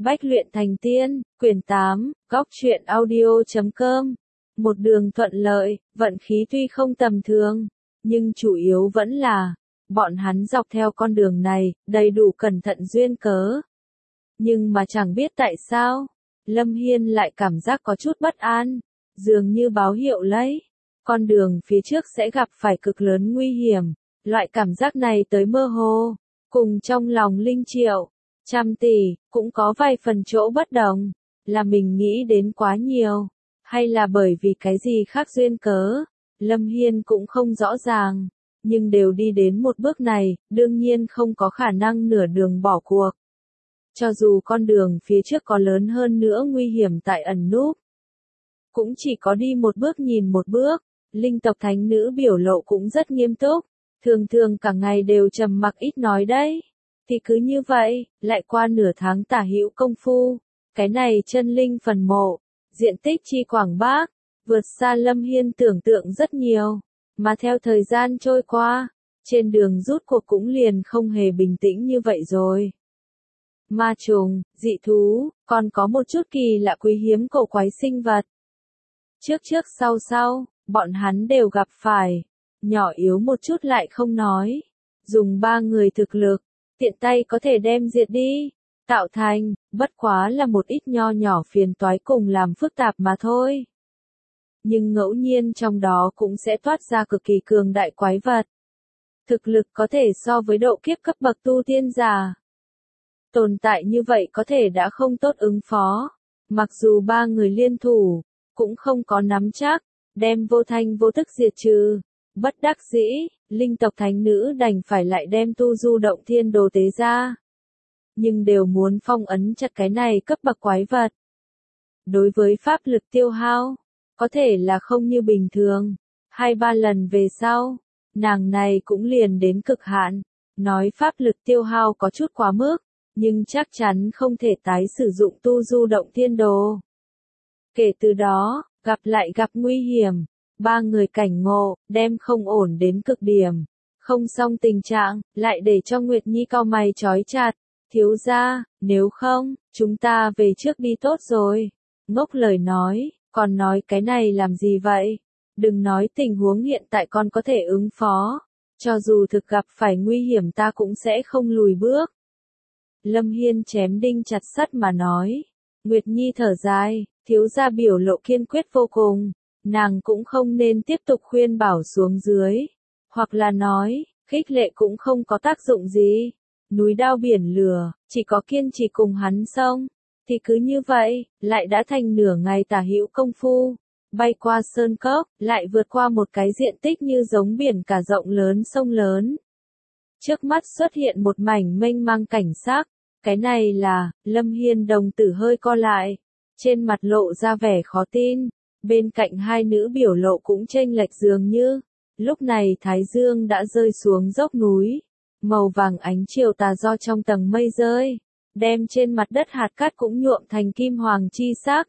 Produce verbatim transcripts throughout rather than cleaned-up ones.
Bách luyện thành tiên, quyển tám, góc truyện audio chấm com. Một đường thuận lợi, vận khí tuy không tầm thường, nhưng chủ yếu vẫn là, bọn hắn dọc theo con đường này, đầy đủ cẩn thận duyên cớ. Nhưng mà chẳng biết tại sao, Lâm Hiên lại cảm giác có chút bất an, dường như báo hiệu lấy, con đường phía trước sẽ gặp phải cực lớn nguy hiểm, loại cảm giác này tới mơ hồ, cùng trong lòng Linh Triệu, trăm tỷ, cũng có vài phần chỗ bất đồng, là mình nghĩ đến quá nhiều, hay là bởi vì cái gì khác duyên cớ, Lâm Hiên cũng không rõ ràng, nhưng đều đi đến một bước này, đương nhiên không có khả năng nửa đường bỏ cuộc. Cho dù con đường phía trước có lớn hơn nữa nguy hiểm tại ẩn núp, cũng chỉ có đi một bước nhìn một bước, linh tộc thánh nữ biểu lộ cũng rất nghiêm túc, thường thường cả ngày đều trầm mặc ít nói đấy. Thì cứ như vậy, lại qua nửa tháng tả hữu công phu, cái này chân linh phần mộ, diện tích chi quảng bác, vượt xa Lâm Hiên tưởng tượng rất nhiều, mà theo thời gian trôi qua, trên đường rút cuộc cũng liền không hề bình tĩnh như vậy rồi. Ma trùng, dị thú, còn có một chút kỳ lạ quý hiếm cổ quái sinh vật. Trước trước sau sau, bọn hắn đều gặp phải, nhỏ yếu một chút lại không nói, dùng ba người thực lực, tiện tay có thể đem diệt đi, tạo thành, bất quá là một ít nho nhỏ phiền toái cùng làm phức tạp mà thôi. Nhưng ngẫu nhiên trong đó cũng sẽ toát ra cực kỳ cường đại quái vật. Thực lực có thể so với độ kiếp cấp bậc tu tiên giả. Tồn tại như vậy có thể đã không tốt ứng phó, mặc dù ba người liên thủ, cũng không có nắm chắc, đem vô thanh vô tức diệt trừ. Bất đắc dĩ, linh tộc thánh nữ đành phải lại đem tu du động thiên đồ tế ra. Nhưng đều muốn phong ấn chặt cái này cấp bậc quái vật. Đối với pháp lực tiêu hao, có thể là không như bình thường. Hai ba lần về sau, nàng này cũng liền đến cực hạn. Nói pháp lực tiêu hao có chút quá mức, nhưng chắc chắn không thể tái sử dụng tu du động thiên đồ. Kể từ đó, gặp lại gặp nguy hiểm. Ba người cảnh ngộ, đem không ổn đến cực điểm. Không xong tình trạng, lại để cho Nguyệt Nhi cau mày trói chặt. Thiếu gia, nếu không, chúng ta về trước đi tốt rồi. Ngốc lời nói, còn nói cái này làm gì vậy? Đừng nói tình huống hiện tại con có thể ứng phó. Cho dù thực gặp phải nguy hiểm ta cũng sẽ không lùi bước. Lâm Hiên chém đinh chặt sắt mà nói. Nguyệt Nhi thở dài, thiếu gia biểu lộ kiên quyết vô cùng. Nàng cũng không nên tiếp tục khuyên bảo xuống dưới. Hoặc là nói, khích lệ cũng không có tác dụng gì. Núi đao biển lửa, chỉ có kiên trì cùng hắn xong. Thì cứ như vậy, lại đã thành nửa ngày tả hữu công phu. Bay qua sơn cốc, lại vượt qua một cái diện tích như giống biển cả rộng lớn sông lớn. Trước mắt xuất hiện một mảnh mênh mang cảnh sắc. Cái này là, Lâm Hiên đồng tử hơi co lại. Trên mặt lộ ra vẻ khó tin. Bên cạnh hai nữ biểu lộ cũng chênh lệch dường như, lúc này Thái Dương đã rơi xuống dốc núi, màu vàng ánh chiều tà do trong tầng mây rơi, đem trên mặt đất hạt cát cũng nhuộm thành kim hoàng chi sắc.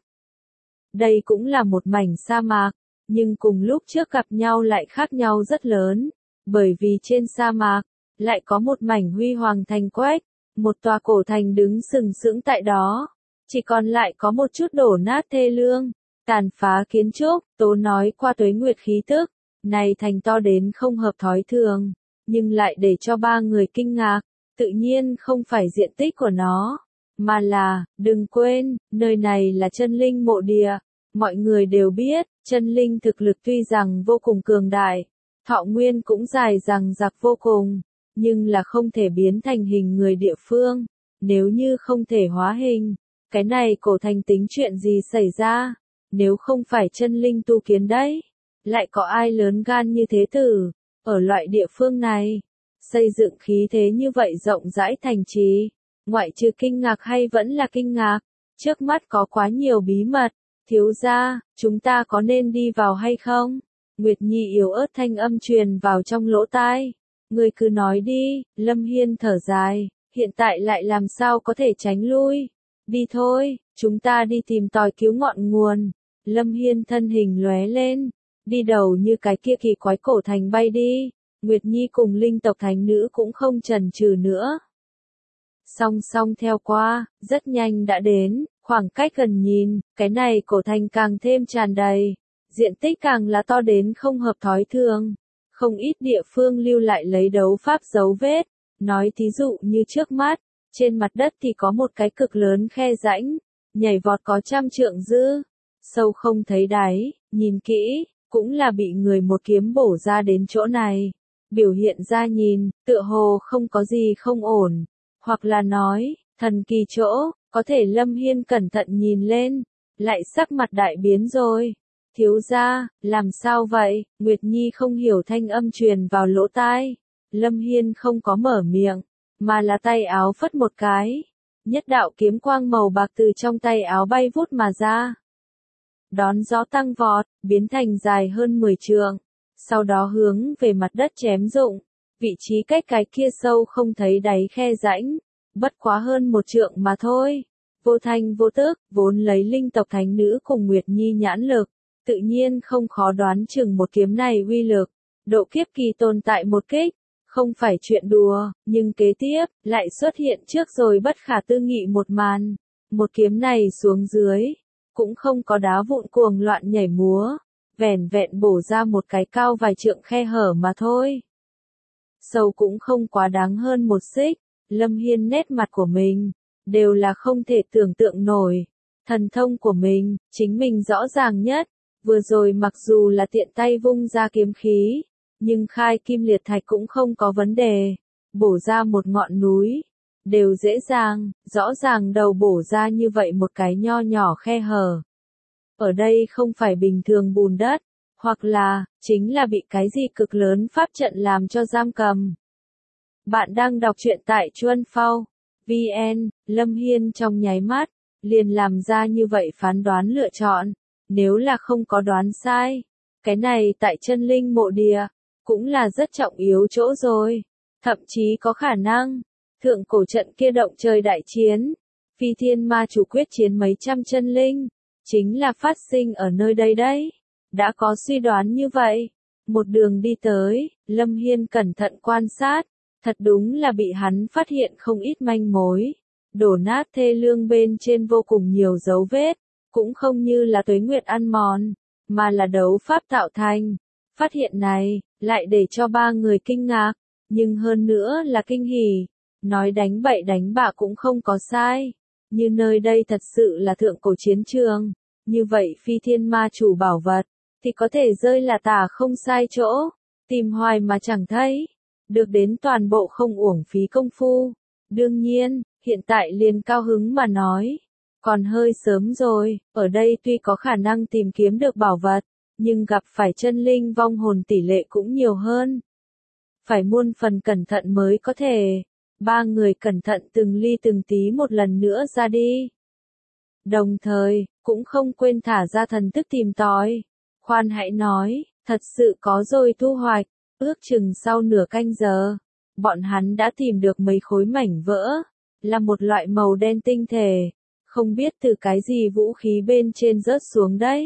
Đây cũng là một mảnh sa mạc, nhưng cùng lúc trước gặp nhau lại khác nhau rất lớn, bởi vì trên sa mạc, lại có một mảnh huy hoàng thành quách, một tòa cổ thành đứng sừng sững tại đó, chỉ còn lại có một chút đổ nát thê lương. Tàn phá kiến trúc, Tố nói qua tuế nguyệt khí tức, này thành to đến không hợp thói thường, nhưng lại để cho ba người kinh ngạc, tự nhiên không phải diện tích của nó, mà là, đừng quên, nơi này là chân linh mộ địa, mọi người đều biết, chân linh thực lực tuy rằng vô cùng cường đại, thọ nguyên cũng dài rằng giặc vô cùng, nhưng là không thể biến thành hình người địa phương, nếu như không thể hóa hình, cái này cổ thành tính chuyện gì xảy ra? Nếu không phải chân linh tu kiến đấy, lại có ai lớn gan như thế tử, ở loại địa phương này, xây dựng khí thế như vậy rộng rãi thành trì, ngoại trừ kinh ngạc hay vẫn là kinh ngạc, trước mắt có quá nhiều bí mật, thiếu gia, chúng ta có nên đi vào hay không? Nguyệt Nhi yếu ớt thanh âm truyền vào trong lỗ tai, người cứ nói đi, Lâm Hiên thở dài, hiện tại lại làm sao có thể tránh lui, đi thôi, chúng ta đi tìm tòi cứu ngọn nguồn. Lâm Hiên thân hình lóe lên, đi đầu như cái kia kỳ quái cổ thành bay đi, Nguyệt Nhi cùng linh tộc thánh nữ cũng không chần chừ nữa. song song theo qua, rất nhanh đã đến, khoảng cách gần nhìn, cái này cổ thành càng thêm tràn đầy, diện tích càng là to đến không hợp thói thường, không ít địa phương lưu lại lấy đấu pháp dấu vết, nói thí dụ như trước mắt, trên mặt đất thì có một cái cực lớn khe rãnh, nhảy vọt có trăm trượng dư, sâu không thấy đáy, nhìn kỹ, cũng là bị người một kiếm bổ ra đến chỗ này, biểu hiện ra nhìn, tựa hồ không có gì không ổn, hoặc là nói, thần kỳ chỗ, có thể Lâm Hiên cẩn thận nhìn lên, lại sắc mặt đại biến rồi. Thiếu gia, làm sao vậy? Nguyệt Nhi không hiểu thanh âm truyền vào lỗ tai. Lâm Hiên không có mở miệng, mà là tay áo phất một cái. Nhất đạo kiếm quang màu bạc từ trong tay áo bay vút mà ra. Đón gió tăng vọt, biến thành dài hơn mười trượng. Sau đó hướng về mặt đất chém rụng. Vị trí cách cái kia sâu không thấy đáy khe rãnh. Bất quá hơn một trượng mà thôi. Vô thanh vô tức, vốn lấy linh tộc thánh nữ cùng Nguyệt Nhi nhãn lực. Tự nhiên không khó đoán chừng một kiếm này uy lực, độ kiếp kỳ tồn tại một kích, không phải chuyện đùa, nhưng kế tiếp, lại xuất hiện trước rồi bất khả tư nghị một màn. Một kiếm này xuống dưới, cũng không có đá vụn cuồng loạn nhảy múa, vẻn vẹn bổ ra một cái cao vài trượng khe hở mà thôi. Sâu cũng không quá đáng hơn một xích, Lâm Hiên nét mặt của mình, đều là không thể tưởng tượng nổi. Thần thông của mình, chính mình rõ ràng nhất. Vừa rồi mặc dù là tiện tay vung ra kiếm khí, nhưng khai kim liệt thạch cũng không có vấn đề, bổ ra một ngọn núi, đều dễ dàng, rõ ràng đầu bổ ra như vậy một cái nho nhỏ khe hở. Ở đây không phải bình thường bùn đất, hoặc là, chính là bị cái gì cực lớn pháp trận làm cho giam cầm. Bạn đang đọc truyện tại Chuân Phao, vn, Lâm Hiên trong nháy mắt, liền làm ra như vậy phán đoán lựa chọn. Nếu là không có đoán sai, cái này tại chân linh mộ địa, cũng là rất trọng yếu chỗ rồi. Thậm chí có khả năng, thượng cổ trận kia động trời đại chiến, phi thiên ma chủ quyết chiến mấy trăm chân linh, chính là phát sinh ở nơi đây đấy. Đã có suy đoán như vậy, một đường đi tới, Lâm Hiên cẩn thận quan sát, thật đúng là bị hắn phát hiện không ít manh mối. Đổ nát thê lương bên trên vô cùng nhiều dấu vết. Cũng không như là tuế nguyệt ăn mòn, mà là đấu pháp tạo thành. Phát hiện này, lại để cho ba người kinh ngạc, nhưng hơn nữa là kinh hỉ. Nói đánh bậy đánh bạ cũng không có sai. Như nơi đây thật sự là thượng cổ chiến trường. Như vậy phi thiên ma chủ bảo vật, thì có thể rơi là tả không sai chỗ. Tìm hoài mà chẳng thấy. Được đến toàn bộ không uổng phí công phu. Đương nhiên, hiện tại liền cao hứng mà nói. Còn hơi sớm rồi, ở đây tuy có khả năng tìm kiếm được bảo vật, nhưng gặp phải chân linh vong hồn tỷ lệ cũng nhiều hơn. Phải muôn phần cẩn thận mới có thể. Ba người cẩn thận từng ly từng tí một lần nữa ra đi. Đồng thời, cũng không quên thả ra thần thức tìm tòi. Khoan hãy nói, thật sự có rồi thu hoạch, ước chừng sau nửa canh giờ. Bọn hắn đã tìm được mấy khối mảnh vỡ, là một loại màu đen tinh thể. Không biết từ cái gì vũ khí bên trên rớt xuống đấy.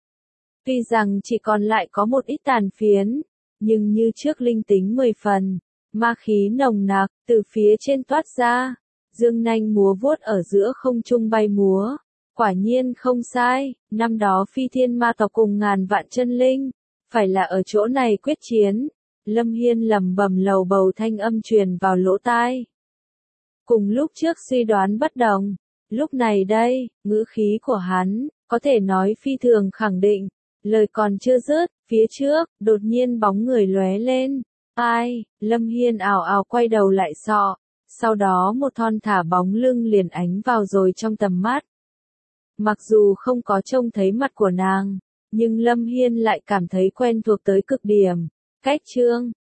Tuy rằng chỉ còn lại có một ít tàn phiến, nhưng như trước linh tính mười phần, ma khí nồng nặc, từ phía trên toát ra, dương nanh múa vuốt ở giữa không trung bay múa. Quả nhiên không sai, năm đó phi thiên ma tộc cùng ngàn vạn chân linh, phải là ở chỗ này quyết chiến. Lâm Hiên lẩm bẩm lầu bầu thanh âm truyền vào lỗ tai. Cùng lúc trước suy đoán bất đồng. Lúc này đây, ngữ khí của hắn, có thể nói phi thường khẳng định, lời còn chưa dứt, phía trước, đột nhiên bóng người lóe lên. Ai, Lâm Hiên ảo ảo quay đầu lại sọ, sau đó một thon thả bóng lưng liền ánh vào rồi trong tầm mắt. Mặc dù không có trông thấy mặt của nàng, nhưng Lâm Hiên lại cảm thấy quen thuộc tới cực điểm. Cách trương,